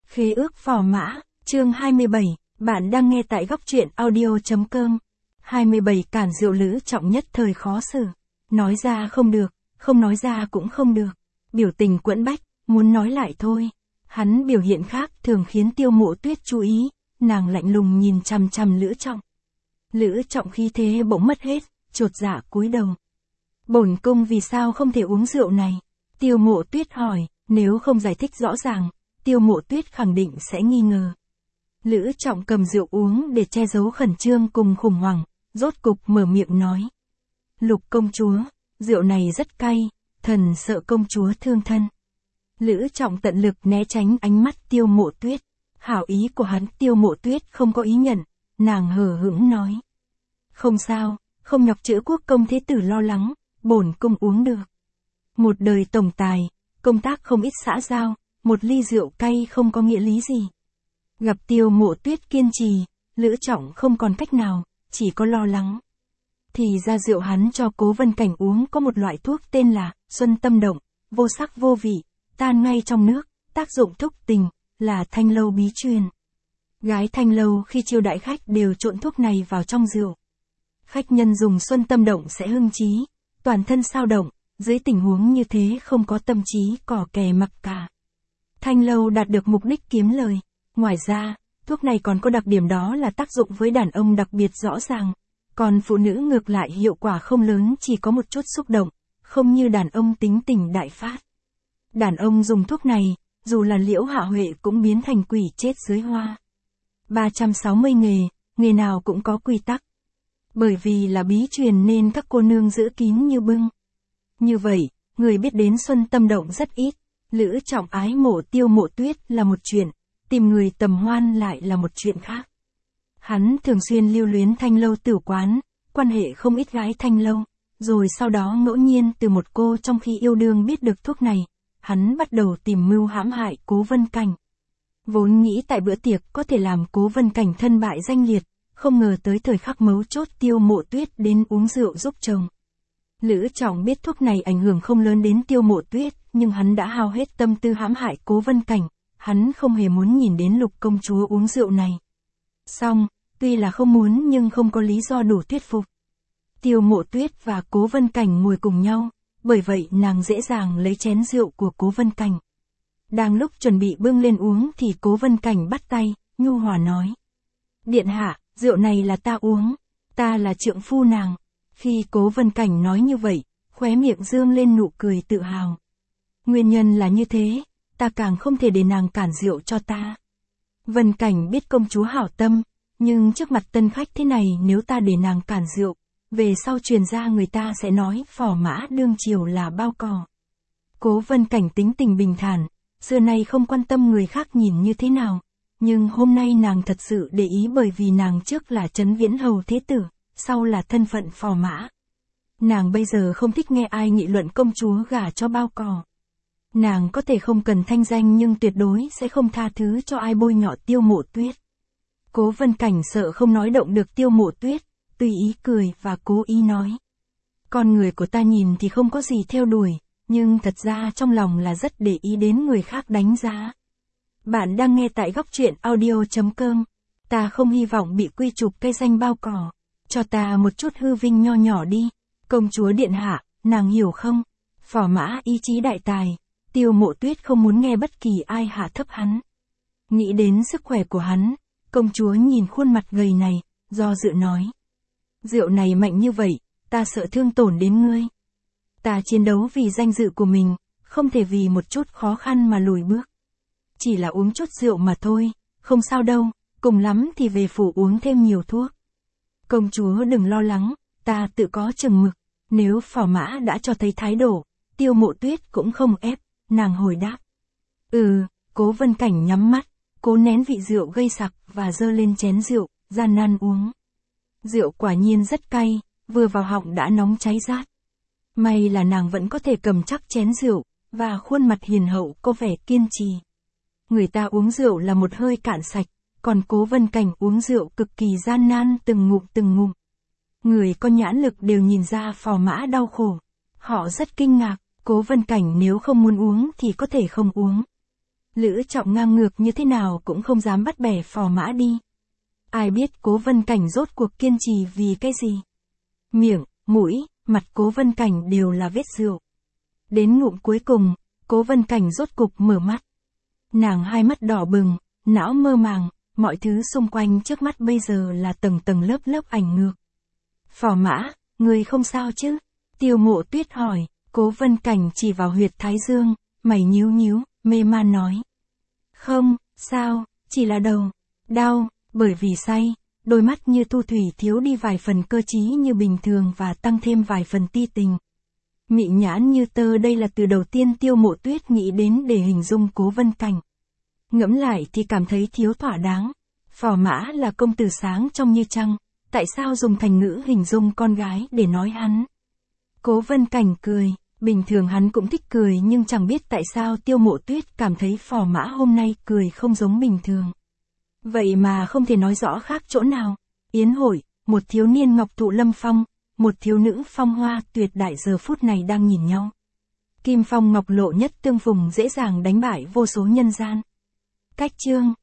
Khế ước phò mã, chương 27, bạn đang nghe tại góc truyện audio.com. 27 cản rượu Lữ Trọng nhất thời khó xử. Nói ra không được, không nói ra cũng không được. Biểu tình quẫn bách, muốn nói lại thôi. Hắn biểu hiện khác thường khiến Tiêu Mộ Tuyết chú ý, nàng lạnh lùng nhìn chằm chằm Lữ Trọng. Lữ Trọng khí thế bỗng mất hết, chột dạ cúi đầu. Bổn cung vì sao không thể uống rượu này? Tiêu Mộ Tuyết hỏi, nếu không giải thích rõ ràng, Tiêu Mộ Tuyết khẳng định sẽ nghi ngờ. Lữ Trọng cầm rượu uống để che giấu khẩn trương cùng khủng hoảng, rốt cục mở miệng nói. Lục công chúa, rượu này rất cay, thần sợ công chúa thương thân. Lữ Trọng tận lực né tránh ánh mắt Tiêu Mộ Tuyết. Hảo ý của hắn Tiêu Mộ Tuyết không có ý nhận, nàng hờ hững nói. Không sao, không nhọc chữ quốc công thế tử lo lắng, bổn cung uống được. Một đời tổng tài, công tác không ít xã giao, một ly rượu cay không có nghĩa lý gì. Gặp Tiêu Mộ Tuyết kiên trì, Lữ Trọng không còn cách nào, chỉ có lo lắng. Thì ra rượu hắn cho Cố Vân Cảnh uống có một loại thuốc tên là Xuân Tâm Động, vô sắc vô vị, tan ngay trong nước, tác dụng thúc tình, là Thanh Lâu bí truyền. Gái Thanh Lâu khi chiêu đãi khách đều trộn thuốc này vào trong rượu. Khách nhân dùng Xuân Tâm Động sẽ hưng trí, toàn thân sao động, dưới tình huống như thế không có tâm trí cỏ kè mặc cả. Thanh Lâu đạt được mục đích kiếm lời. Ngoài ra, thuốc này còn có đặc điểm đó là tác dụng với đàn ông đặc biệt rõ ràng. Còn phụ nữ ngược lại hiệu quả không lớn, chỉ có một chút xúc động, không như đàn ông tính tình đại phát. Đàn ông dùng thuốc này, dù là Liễu Hạ Huệ cũng biến thành quỷ chết dưới hoa. 360 nghề nào cũng có quy tắc. Bởi vì là bí truyền nên các cô nương giữ kín như bưng. Như vậy, người biết đến Xuân Tâm Động rất ít. Lữ Trọng ái mộ Tiêu Mộ Tuyết là một chuyện, tìm người tầm hoan lại là một chuyện khác. Hắn thường xuyên lưu luyến Thanh Lâu tử quán, quan hệ không ít gái Thanh Lâu, rồi sau đó ngẫu nhiên từ một cô trong khi yêu đương biết được thuốc này, hắn bắt đầu tìm mưu hãm hại Cố Vân Cảnh. Vốn nghĩ tại bữa tiệc có thể làm Cố Vân Cảnh thân bại danh liệt, không ngờ tới thời khắc mấu chốt Tiêu Mộ Tuyết đến uống rượu giúp chồng. Lữ Trọng biết thuốc này ảnh hưởng không lớn đến Tiêu Mộ Tuyết, nhưng hắn đã hao hết tâm tư hãm hại Cố Vân Cảnh, hắn không hề muốn nhìn đến Lục công chúa uống rượu này. Xong, tuy là không muốn nhưng không có lý do đủ thuyết phục. Tiêu Mộ Tuyết và Cố Vân Cảnh ngồi cùng nhau, bởi vậy nàng dễ dàng lấy chén rượu của Cố Vân Cảnh. Đang lúc chuẩn bị bưng lên uống thì Cố Vân Cảnh bắt tay, nhu hòa nói. Điện hạ, rượu này là ta uống, ta là trượng phu nàng. Khi Cố Vân Cảnh nói như vậy, khóe miệng dương lên nụ cười tự hào. Nguyên nhân là như thế, ta càng không thể để nàng cản rượu cho ta. Vân Cảnh biết công chúa hảo tâm, nhưng trước mặt tân khách thế này nếu ta để nàng cản rượu, về sau truyền ra người ta sẽ nói phò mã đương triều là bao cò. Cố Vân Cảnh tính tình bình thản, xưa nay không quan tâm người khác nhìn như thế nào, nhưng hôm nay nàng thật sự để ý bởi vì nàng trước là Trấn Viễn Hầu Thế Tử, sau là thân phận phò mã. Nàng bây giờ không thích nghe ai nghị luận công chúa gả cho bao cò. Nàng có thể không cần thanh danh nhưng tuyệt đối sẽ không tha thứ cho ai bôi nhọ Tiêu Mộ Tuyết. Cố Vân Cảnh sợ không nói động được Tiêu Mộ Tuyết, tùy ý cười và cố ý nói. Con người của ta nhìn thì không có gì theo đuổi, nhưng thật ra trong lòng là rất để ý đến người khác đánh giá. Bạn đang nghe tại góc truyện audio.com. Ta không hy vọng bị quy chụp cây danh bao cò. Cho ta một chút hư vinh nho nhỏ đi. Công chúa điện hạ, nàng hiểu không? Phò mã ý chí đại tài. Tiêu Mộ Tuyết không muốn nghe bất kỳ ai hạ thấp hắn. Nghĩ đến sức khỏe của hắn, công chúa nhìn khuôn mặt gầy này, do dự nói. Rượu này mạnh như vậy, ta sợ thương tổn đến ngươi. Ta chiến đấu vì danh dự của mình, không thể vì một chút khó khăn mà lùi bước. Chỉ là uống chút rượu mà thôi, không sao đâu, cùng lắm thì về phủ uống thêm nhiều thuốc. Công chúa đừng lo lắng, ta tự có chừng mực, nếu phò mã đã cho thấy thái độ, Tiêu Mộ Tuyết cũng không ép, nàng hồi đáp. Cố Vân Cảnh nhắm mắt, cố nén vị rượu gây sặc và dơ lên chén rượu, gian nan uống. Rượu quả nhiên rất cay, vừa vào họng đã nóng cháy rát. May là nàng vẫn có thể cầm chắc chén rượu, và khuôn mặt hiền hậu có vẻ kiên trì. Người ta uống rượu là một hơi cạn sạch, còn Cố Vân Cảnh uống rượu cực kỳ gian nan từng ngụm. Người có nhãn lực đều nhìn ra phò mã đau khổ. Họ rất kinh ngạc, Cố Vân Cảnh nếu không muốn uống thì có thể không uống. Lữ Trọng ngang ngược như thế nào cũng không dám bắt bẻ Phò Mã đi. Ai biết Cố Vân Cảnh rốt cuộc kiên trì vì cái gì. Miệng, mũi, mặt Cố Vân Cảnh đều là vết rượu. Đến ngụm cuối cùng, Cố Vân Cảnh rốt cục mở mắt. Nàng hai mắt đỏ bừng, não mơ màng, mọi thứ xung quanh trước mắt bây giờ là tầng tầng lớp lớp ảnh ngược. Phò Mã, người không sao chứ? Tiêu Mộ Tuyết hỏi. Cố Vân Cảnh chỉ vào huyệt thái dương, mày nhíu nhíu, mê man nói. Không, sao, chỉ là đầu đau, bởi vì say, đôi mắt như thu thủy thiếu đi vài phần cơ trí như bình thường và tăng thêm vài phần ti tình. Mị nhãn như tơ, đây là từ đầu tiên Tiêu Mộ Tuyết nghĩ đến để hình dung Cố Vân Cảnh. Ngẫm lại thì cảm thấy thiếu thỏa đáng. Phò Mã là công tử sáng trong như trăng, tại sao dùng thành ngữ hình dung con gái để nói hắn? Cố Vân Cảnh cười, bình thường hắn cũng thích cười nhưng chẳng biết tại sao Tiêu Mộ Tuyết cảm thấy Phò Mã hôm nay cười không giống bình thường. Vậy mà không thể nói rõ khác chỗ nào. Yến hội, một thiếu niên ngọc thụ lâm phong, một thiếu nữ phong hoa tuyệt đại giờ phút này đang nhìn nhau. Kim phong ngọc lộ nhất tương phùng dễ dàng đánh bại vô số nhân gian. Cách chương